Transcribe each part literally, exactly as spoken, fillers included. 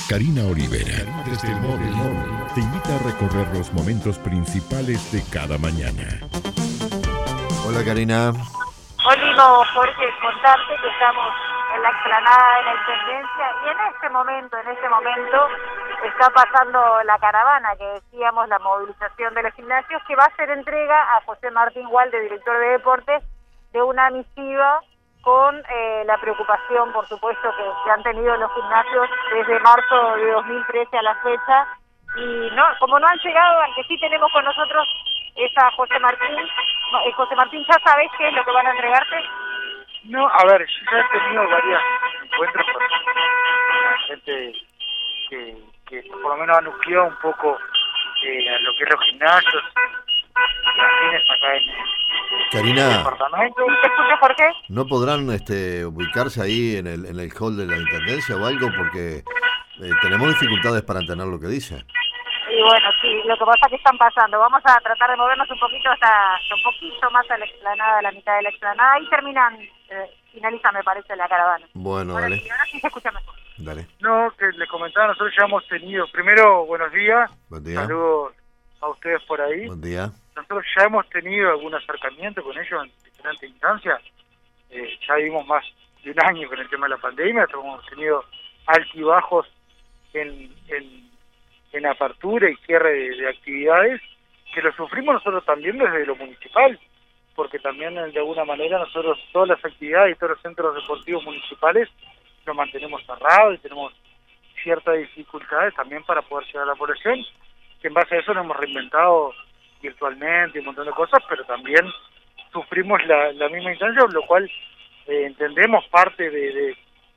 Karina Olivera, desde el móvil, te invita a recorrer los momentos principales de cada mañana. Hola, Karina. Hola, Jorge, contarte que estamos en la explanada de la Intendencia y en este momento, en este momento, está pasando la caravana que decíamos, la movilización de los gimnasios, que va a hacer entrega a José Martín Walde, director de Deportes, de una misiva con eh, la preocupación, por supuesto, que, que han tenido los gimnasios desde marzo de dos mil trece a la fecha. Y no, como no han llegado, aunque sí tenemos con nosotros es a José Martín. No, eh, José Martín, ¿ya sabés qué es lo que van a entregarte? No, a ver, yo ya he tenido varios encuentros con la gente que, que por lo menos ha nucleado un poco eh, a lo que es los gimnasios y afines acá en Karina, el departamento. ¿Te escucho, Jorge? ¿no podrán este, ubicarse ahí en el, en el hall de la Intendencia o algo? Porque eh, tenemos dificultades para entender lo que dice. Y bueno, sí, lo que pasa es que están pasando. Vamos a tratar de movernos un poquito hasta, hasta un poquito más a la explanada, a la mitad de la explanada, y terminan, eh, finaliza, me parece, la caravana. Bueno, ahora dale. Sí, ahora sí se escucha mejor. Dale. No, que les comentaba, nosotros ya hemos tenido, primero, buenos días, Buen día. saludos a ustedes por ahí. Buen día. Nosotros ya hemos tenido algún acercamiento con ellos en diferentes instancias. Eh, ya vivimos más de un año con el tema de la pandemia, hemos tenido altibajos en, en, en apertura y cierre de, de actividades, que lo sufrimos nosotros también desde lo municipal, porque también de alguna manera nosotros todas las actividades y todos los centros deportivos municipales los mantenemos cerrados y tenemos ciertas dificultades también para poder llegar a la población, que en base a eso nos hemos reinventado virtualmente y un montón de cosas, pero también sufrimos la, la misma instancia, lo cual eh, entendemos parte de, de,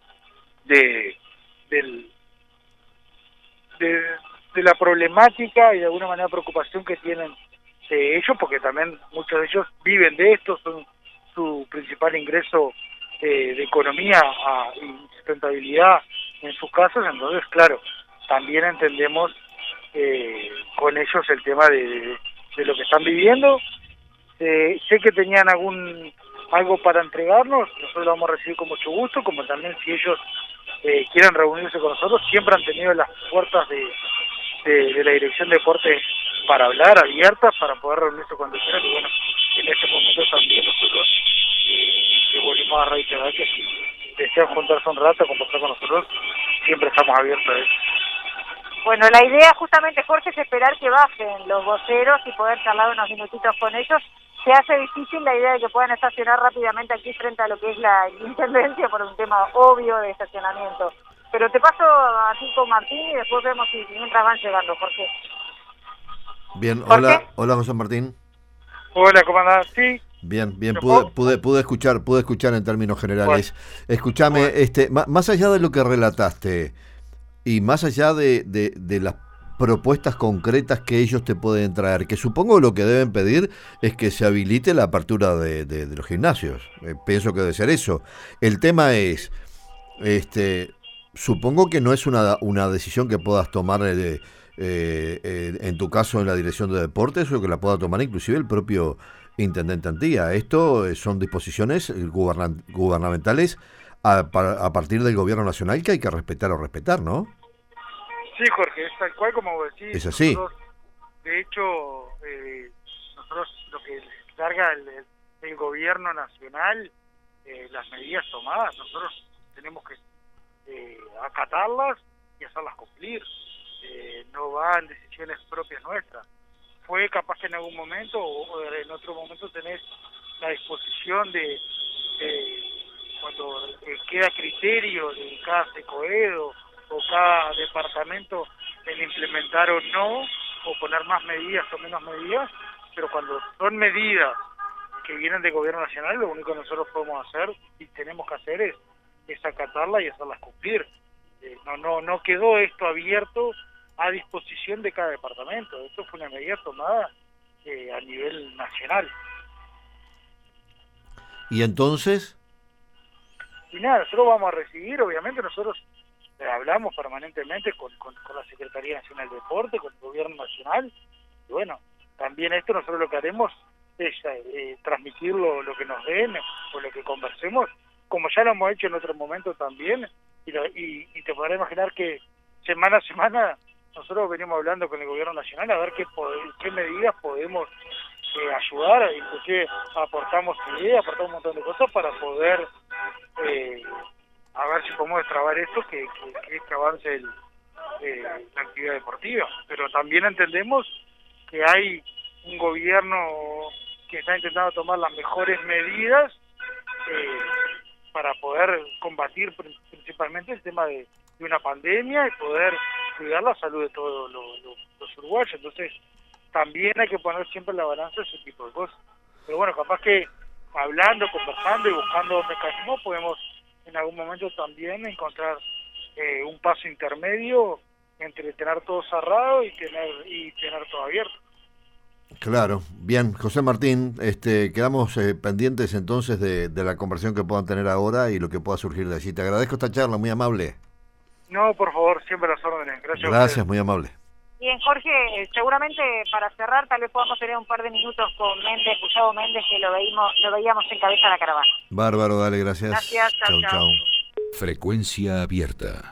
de del de, de la problemática y de alguna manera preocupación que tienen eh, ellos, porque también muchos de ellos viven de esto, son su principal ingreso eh, de economía a, y sustentabilidad en sus casas. Entonces, claro, también entendemos eh, con ellos el tema de, de, de lo que están viviendo. Eh, sé que tenían algún algo para entregarnos, nosotros lo vamos a recibir con mucho gusto, como también si ellos eh, quieren reunirse con nosotros, siempre han tenido las puertas de, de, de la Dirección de Deportes para hablar, abiertas, para poder reunirse cuando quieran. Y bueno, en este momento también nosotros eh, volvimos a reiterar que si desean juntarse un rato a conversar con nosotros, siempre estamos abiertos a eso. Bueno, la idea justamente, Jorge, es esperar que bajen los voceros y poder charlar unos minutitos con ellos. Se hace difícil la idea de que puedan estacionar rápidamente aquí frente a lo que es la Intendencia por un tema obvio de estacionamiento. Pero te paso a ti con Martín y después vemos si mientras van llegando, Jorge. Bien, ¿Jorge? hola, hola José Martín. Hola, ¿cómo andás? Sí. Bien, bien, ¿Lo pude, puedo? pude, pude escuchar, pude escuchar en términos generales. Bueno. Escúchame, Bueno. este, ma- más allá de lo que relataste y más allá de, de, de las propuestas concretas que ellos te pueden traer, que supongo lo que deben pedir es que se habilite la apertura de, de, de los gimnasios. Eh, pienso que debe ser eso. El tema es, este, supongo que no es una, una decisión que puedas tomar eh, eh, eh, en tu caso en la Dirección de Deportes, o que la pueda tomar inclusive el propio Intendente Antía. Esto eh, son disposiciones gubernan- gubernamentales a, para- a partir del Gobierno Nacional, que hay que respetar o respetar, ¿no? Sí, Jorge, es tal cual como vos decís. Es así. Nosotros, de hecho, eh, nosotros lo que carga el, el gobierno nacional, eh, las medidas tomadas, nosotros tenemos que eh, acatarlas y hacerlas cumplir. Eh, no van decisiones propias nuestras. Fue capaz que en algún momento o, o en otro momento tenés la disposición de, de cuando eh, queda criterio de cada secoedo o cada departamento en implementar o no, o poner más medidas o menos medidas, pero cuando son medidas que vienen del gobierno nacional, lo único que nosotros podemos hacer y tenemos que hacer es, es acatarlas y hacerlas cumplir. Eh, no, no, no quedó esto abierto a disposición de cada departamento, esto fue una medida tomada eh, a nivel nacional. Y entonces, Y nada, nosotros vamos a recibir, obviamente nosotros eh, hablamos permanentemente con, con, con la Secretaría Nacional de Deporte, con el Gobierno Nacional, y bueno, también esto nosotros lo que haremos es eh, transmitir lo, lo que nos den o lo que conversemos, como ya lo hemos hecho en otros momentos también, y, lo, y, y te podrás imaginar que semana a semana nosotros venimos hablando con el gobierno nacional a ver qué, qué medidas podemos eh, ayudar, inclusive aportamos ideas, aportamos un montón de cosas para poder eh, a ver si podemos destrabar esto, que, que, que, que avance el, eh, la actividad deportiva. Pero también entendemos que hay un gobierno que está intentando tomar las mejores medidas eh, para poder combatir principalmente el tema de, de una pandemia y poder cuidar la salud de todos los, los, los uruguayos. Entonces también hay que poner siempre en la balanza ese tipo de cosas. Pero bueno, capaz que hablando, conversando y buscando mecanismos podemos en algún momento también encontrar eh, un paso intermedio entre tener todo cerrado y tener y tener todo abierto. Claro, bien, José Martín, este, quedamos eh, pendientes entonces de, de la conversación que puedan tener ahora y lo que pueda surgir de allí. Te agradezco esta charla, muy amable. No, por favor, siempre a las órdenes. Gracias. Gracias, muy amable. Bien, Jorge, seguramente para cerrar tal vez podamos tener un par de minutos con Méndez, Gustavo Méndez, que lo veíamos, lo veíamos en cabeza de la caravana. Bárbaro, dale, gracias. Gracias, chau, chau. Frecuencia abierta.